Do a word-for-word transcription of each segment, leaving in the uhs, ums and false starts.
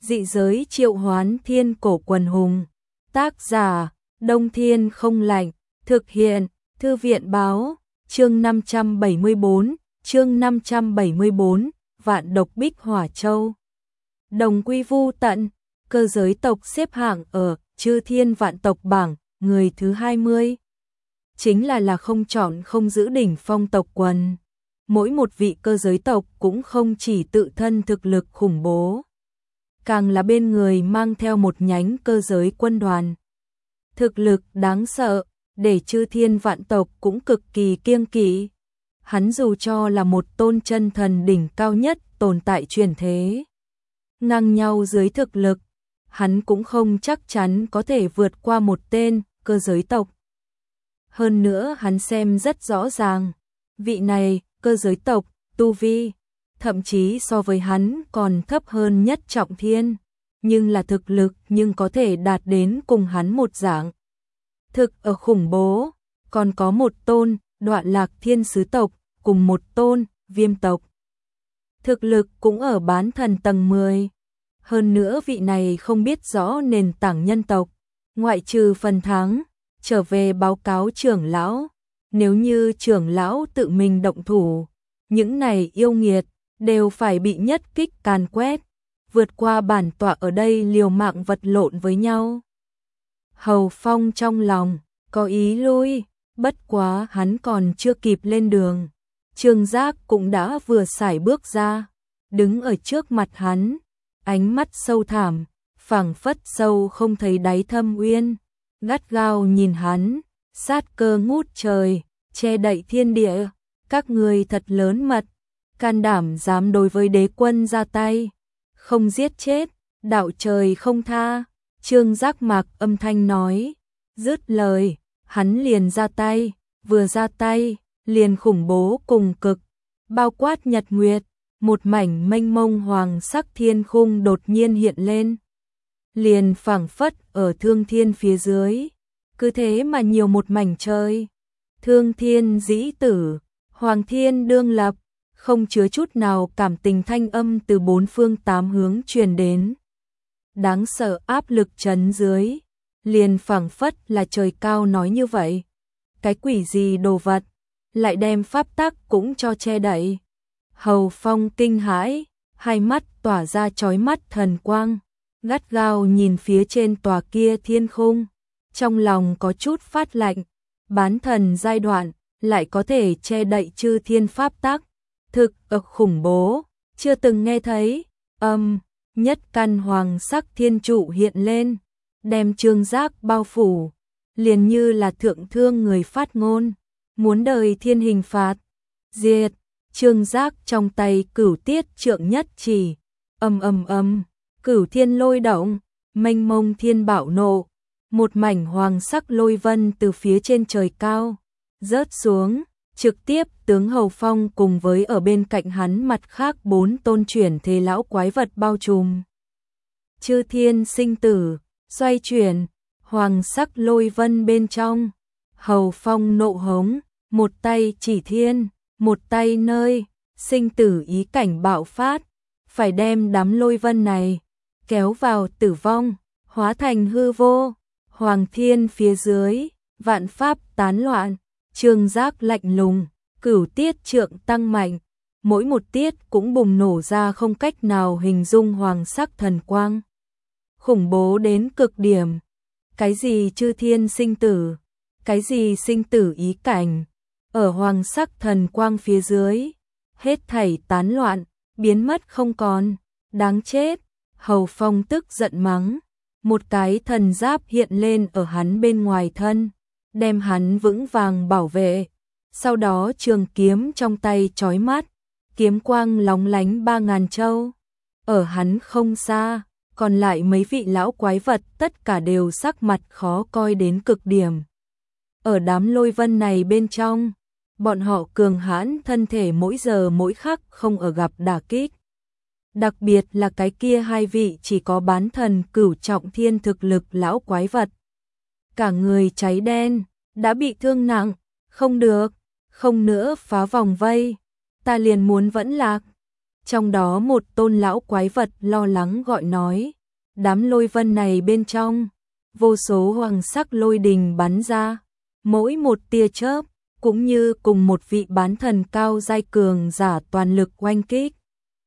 Dị giới triệu hoán thiên cổ quần hùng. Tác giả, Đông Thiên không lạnh. Thực hiện, Thư viện báo. Chương năm trăm bảy mươi bốn, chương năm trăm bảy mươi bốn, Vạn độc bích hỏa châu. Đồng quy vu tận, cơ giới tộc xếp hạng ở Chư Thiên Vạn tộc bảng, người thứ hai mươi. Chính là là không chọn không giữ đỉnh phong tộc quần. Mỗi một vị cơ giới tộc cũng không chỉ tự thân thực lực khủng bố, càng là bên người mang theo một nhánh cơ giới quân đoàn. Thực lực đáng sợ, để Chư Thiên Vạn tộc cũng cực kỳ kiêng kỵ. Hắn dù cho là một tôn chân thần đỉnh cao nhất tồn tại truyền thế, ngang nhau dưới thực lực, hắn cũng không chắc chắn có thể vượt qua một tên cơ giới tộc. Hơn nữa hắn xem rất rõ ràng, vị này, cơ giới tộc, tu vi, thậm chí so với hắn còn thấp hơn nhất trọng thiên, nhưng là thực lực nhưng có thể đạt đến cùng hắn một dạng. Thực ở khủng bố, còn có một tôn, Đoạn Lạc Thiên Sứ tộc, cùng một tôn, Viêm tộc. Thực lực cũng ở bán thần tầng mười. Hơn nữa vị này không biết rõ nền tảng nhân tộc, ngoại trừ phần thắng, trở về báo cáo trưởng lão. Nếu như trưởng lão tự mình động thủ, những này yêu nghiệt đều phải bị nhất kích càn quét, vượt qua bản tọa ở đây liều mạng vật lộn với nhau. Hầu Phong trong lòng có ý lui, bất quá hắn còn chưa kịp lên đường, Trương Giác cũng đã vừa sải bước ra, đứng ở trước mặt hắn, ánh mắt sâu thẳm, phảng phất sâu không thấy đáy thâm uyên, gắt gao nhìn hắn, sát cơ ngút trời, che đậy thiên địa, các người thật lớn mật, can đảm dám đối với đế quân ra tay, không giết chết, đạo trời không tha. Trương Giác Mạc âm thanh nói, dứt lời, hắn liền ra tay, vừa ra tay, liền khủng bố cùng cực, bao quát nhật nguyệt, một mảnh mênh mông hoàng sắc thiên khung đột nhiên hiện lên, liền phảng phất ở thương thiên phía dưới, cứ thế mà nhiều một mảnh trời. Thương thiên dĩ tử, hoàng thiên đương lập, không chứa chút nào cảm tình thanh âm từ bốn phương tám hướng truyền đến. Đáng sợ áp lực trấn dưới, liền phảng phất là trời cao nói như vậy. Cái quỷ gì đồ vật, lại đem pháp tắc cũng cho che đậy. Hầu Phong kinh hãi, hai mắt tỏa ra chói mắt thần quang, gắt gao nhìn phía trên tòa kia thiên khung, trong lòng có chút phát lạnh. Bán thần giai đoạn lại có thể che đậy chư thiên pháp tắc, thực ực khủng bố, chưa từng nghe thấy. Âm, nhất căn hoàng sắc thiên trụ hiện lên, đem Trương Giác bao phủ, liền như là thượng thương người phát ngôn, muốn đời thiên hình phạt, diệt. Trương Giác trong tay cửu tiết trượng nhất chỉ, âm âm âm, cửu thiên lôi động, mênh mông thiên bạo nộ, một mảnh hoàng sắc lôi vân từ phía trên trời cao rớt xuống, trực tiếp tướng Hầu Phong cùng với ở bên cạnh hắn mặt khác bốn tôn chuyển thế lão quái vật bao trùm. Chư thiên sinh tử, xoay chuyển, hoàng sắc lôi vân bên trong, Hầu Phong nộ hống, một tay chỉ thiên, một tay nơi, sinh tử ý cảnh bạo phát, phải đem đám lôi vân này kéo vào tử vong, hóa thành hư vô. Hoàng thiên phía dưới, vạn pháp tán loạn, Trương Giác lạnh lùng, cửu tiết trượng tăng mạnh, mỗi một tiết cũng bùng nổ ra không cách nào hình dung hoàng sắc thần quang. Khủng bố đến cực điểm, cái gì chư thiên sinh tử, cái gì sinh tử ý cảnh, ở hoàng sắc thần quang phía dưới, hết thảy tán loạn, biến mất không còn, đáng chết. Hầu Phong tức giận mắng. Một cái thần giáp hiện lên ở hắn bên ngoài thân, đem hắn vững vàng bảo vệ. Sau đó trường kiếm trong tay chói mắt, kiếm quang lóng lánh ba ngàn châu. Ở hắn không xa, còn lại mấy vị lão quái vật tất cả đều sắc mặt khó coi đến cực điểm. Ở đám lôi vân này bên trong, bọn họ cường hãn thân thể mỗi giờ mỗi khắc không ở gặp đả kích. Đặc biệt là cái kia hai vị chỉ có bán thần cửu trọng thiên thực lực lão quái vật. Cả người cháy đen, đã bị thương nặng, không được, không nữa phá vòng vây, ta liền muốn vẫn lạc. Trong đó một tôn lão quái vật lo lắng gọi nói, đám lôi vân này bên trong, vô số hoàng sắc lôi đình bắn ra, mỗi một tia chớp, cũng như cùng một vị bán thần cao giai cường giả toàn lực oanh kích.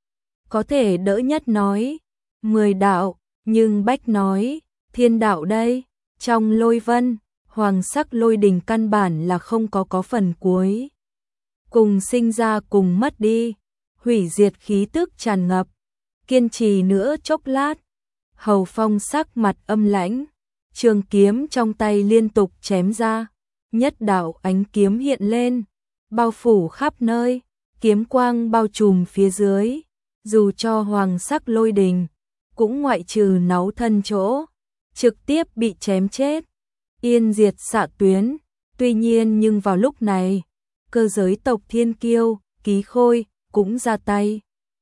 Có thể đỡ nhất nói, mười đạo, nhưng Bách nói, thiên đạo đây, trong lôi vân, hoàng sắc lôi đình căn bản là không có có phần cuối. Cùng sinh ra cùng mất đi, hủy diệt khí tức tràn ngập, kiên trì nữa chốc lát, Hầu Phong sắc mặt âm lãnh, trường kiếm trong tay liên tục chém ra, nhất đạo ánh kiếm hiện lên, bao phủ khắp nơi, kiếm quang bao trùm phía dưới, dù cho hoàng sắc lôi đình, cũng ngoại trừ náu thân chỗ, trực tiếp bị chém chết, yên diệt xạ tuyến. Tuy nhiên nhưng vào lúc này, cơ giới tộc Thiên Kiêu, Ký Khôi, cũng ra tay.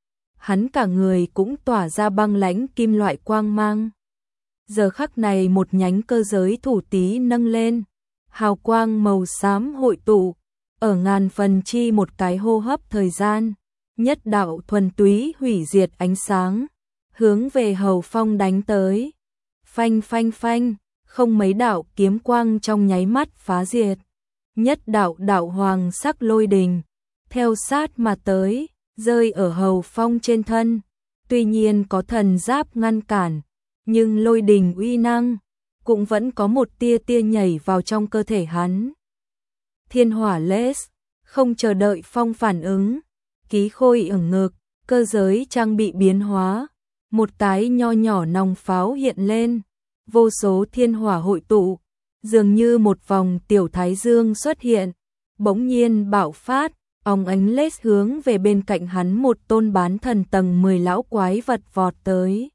Hắn cả người cũng tỏa ra băng lãnh kim loại quang mang. Giờ khắc này một nhánh cơ giới thủ tí nâng lên, hào quang màu xám hội tụ, ở ngàn phần chi một cái hô hấp thời gian, nhất đạo thuần túy hủy diệt ánh sáng, hướng về Hầu Phong đánh tới. Phanh phanh phanh, không mấy đạo kiếm quang trong nháy mắt phá diệt, nhất đạo đạo hoàng sắc lôi đình, theo sát mà tới, rơi ở Hầu Phong trên thân. Tuy nhiên có thần giáp ngăn cản, nhưng lôi đình uy năng cũng vẫn có một tia tia nhảy vào trong cơ thể hắn. Thiên hỏa lết, không chờ đợi Phong phản ứng, Ký Khôi ửng ngực, cơ giới trang bị biến hóa, một cái nho nhỏ nòng pháo hiện lên, vô số thiên hỏa hội tụ, dường như một vòng tiểu thái dương xuất hiện, bỗng nhiên bạo phát, óng ánh lết hướng về bên cạnh hắn một tôn bán thần tầng mười lão quái vật vọt tới.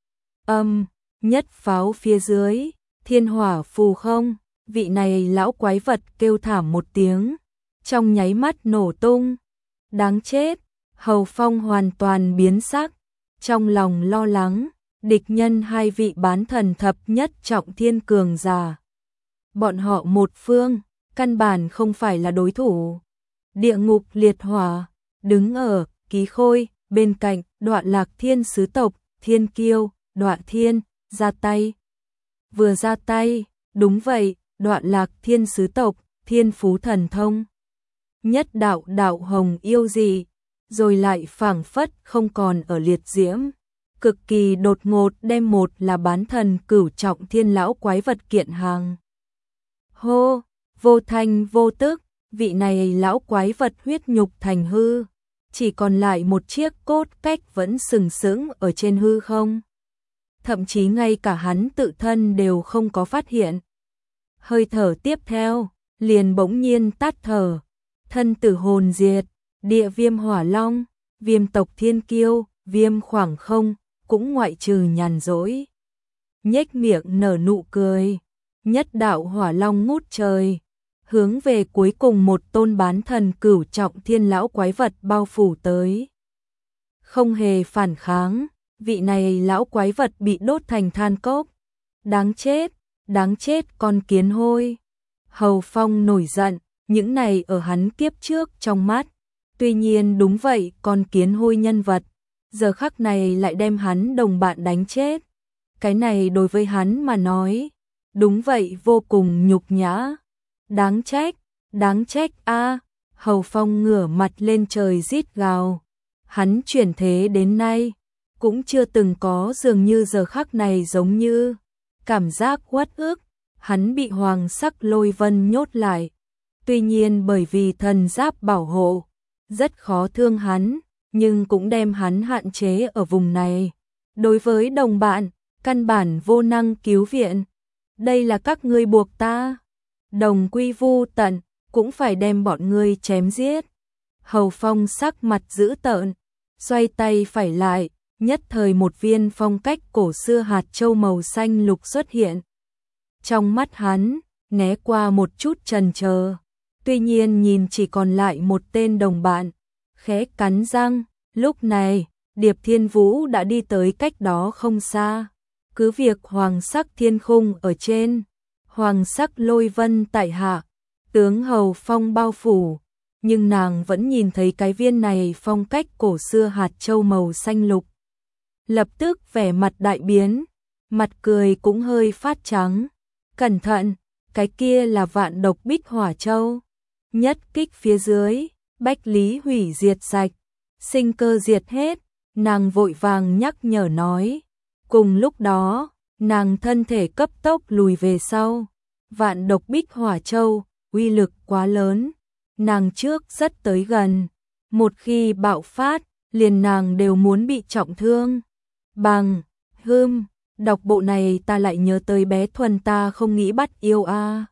Âm, nhất pháo phía dưới, thiên hỏa phù không, vị này lão quái vật kêu thảm một tiếng, trong nháy mắt nổ tung. Đáng chết, Hầu Phong hoàn toàn biến sắc, trong lòng lo lắng, địch nhân hai vị bán thần thập nhất trọng thiên cường giả. Bọn họ một phương, căn bản không phải là đối thủ. Địa ngục liệt hỏa, đứng ở Ký Khôi, bên cạnh Đoạ Lạc Thiên sứ tộc, Thiên Kiêu, Đoạ Thiên, ra tay. Vừa ra tay, đúng vậy, Đoạ Lạc Thiên sứ tộc, thiên phú thần thông. Nhất đạo đạo hồng yêu dị, rồi lại phảng phất không còn ở liệt diễm. Cực kỳ đột ngột đem một là bán thần cửu trọng thiên lão quái vật kiện hàng. Hô, vô thanh vô tức, vị này lão quái vật huyết nhục thành hư, chỉ còn lại một chiếc cốt cách vẫn sừng sững ở trên hư không. Thậm chí ngay cả hắn tự thân đều không có phát hiện. Hơi thở tiếp theo, liền bỗng nhiên tắt thở, thân tử hồn diệt, địa viêm hỏa long, viêm tộc Thiên Kiêu, viêm khoảng không, cũng ngoại trừ nhàn rỗi. Nhếch miệng nở nụ cười, nhất đạo hỏa long ngút trời, hướng về cuối cùng một tôn bán thần cửu trọng thiên lão quái vật bao phủ tới. Không hề phản kháng, vị này lão quái vật bị đốt thành than cốc. Đáng chết, đáng chết con kiến hôi. Hầu Phong nổi giận, những này ở hắn kiếp trước trong mắt. Tuy nhiên đúng vậy, con kiến hôi nhân vật, giờ khắc này lại đem hắn đồng bạn đánh chết. Cái này đối với hắn mà nói, đúng vậy vô cùng nhục nhã. Đáng trách, đáng trách a. Hầu Phong ngửa mặt lên trời rít gào. Hắn chuyển thế đến nay, cũng chưa từng có dường như giờ khắc này giống như cảm giác uất ức. Hắn bị hoàng sắc lôi vân nhốt lại. Tuy nhiên bởi vì thần giáp bảo hộ, rất khó thương hắn, nhưng cũng đem hắn hạn chế ở vùng này. Đối với đồng bạn, căn bản vô năng cứu viện. Đây là các ngươi buộc ta. Đồng quy vu tận, cũng phải đem bọn ngươi chém giết. Hầu Phong sắc mặt dữ tợn, xoay tay phải lại, nhất thời một viên phong cách cổ xưa hạt châu màu xanh lục xuất hiện. Trong mắt hắn, né qua một chút chần chờ. Tuy nhiên nhìn chỉ còn lại một tên đồng bạn, khẽ cắn răng, lúc này, Điệp Thiên Vũ đã đi tới cách đó không xa. Cứ việc hoàng sắc thiên khung ở trên, hoàng sắc lôi vân tại hạ, tướng Hầu Phong bao phủ, nhưng nàng vẫn nhìn thấy cái viên này phong cách cổ xưa hạt châu màu xanh lục. Lập tức vẻ mặt đại biến, mặt cười cũng hơi phát trắng. Cẩn thận, cái kia là vạn độc bích hỏa châu. Nhất kích phía dưới, bách lý hủy diệt sạch, sinh cơ diệt hết, nàng vội vàng nhắc nhở nói. Cùng lúc đó, nàng thân thể cấp tốc lùi về sau. Vạn độc bích hỏa châu, uy lực quá lớn, nàng trước rất tới gần. Một khi bạo phát, liền nàng đều muốn bị trọng thương. Bằng, hưm, đọc bộ này ta lại nhớ tới bé Thuần ta không nghĩ bắt yêu a.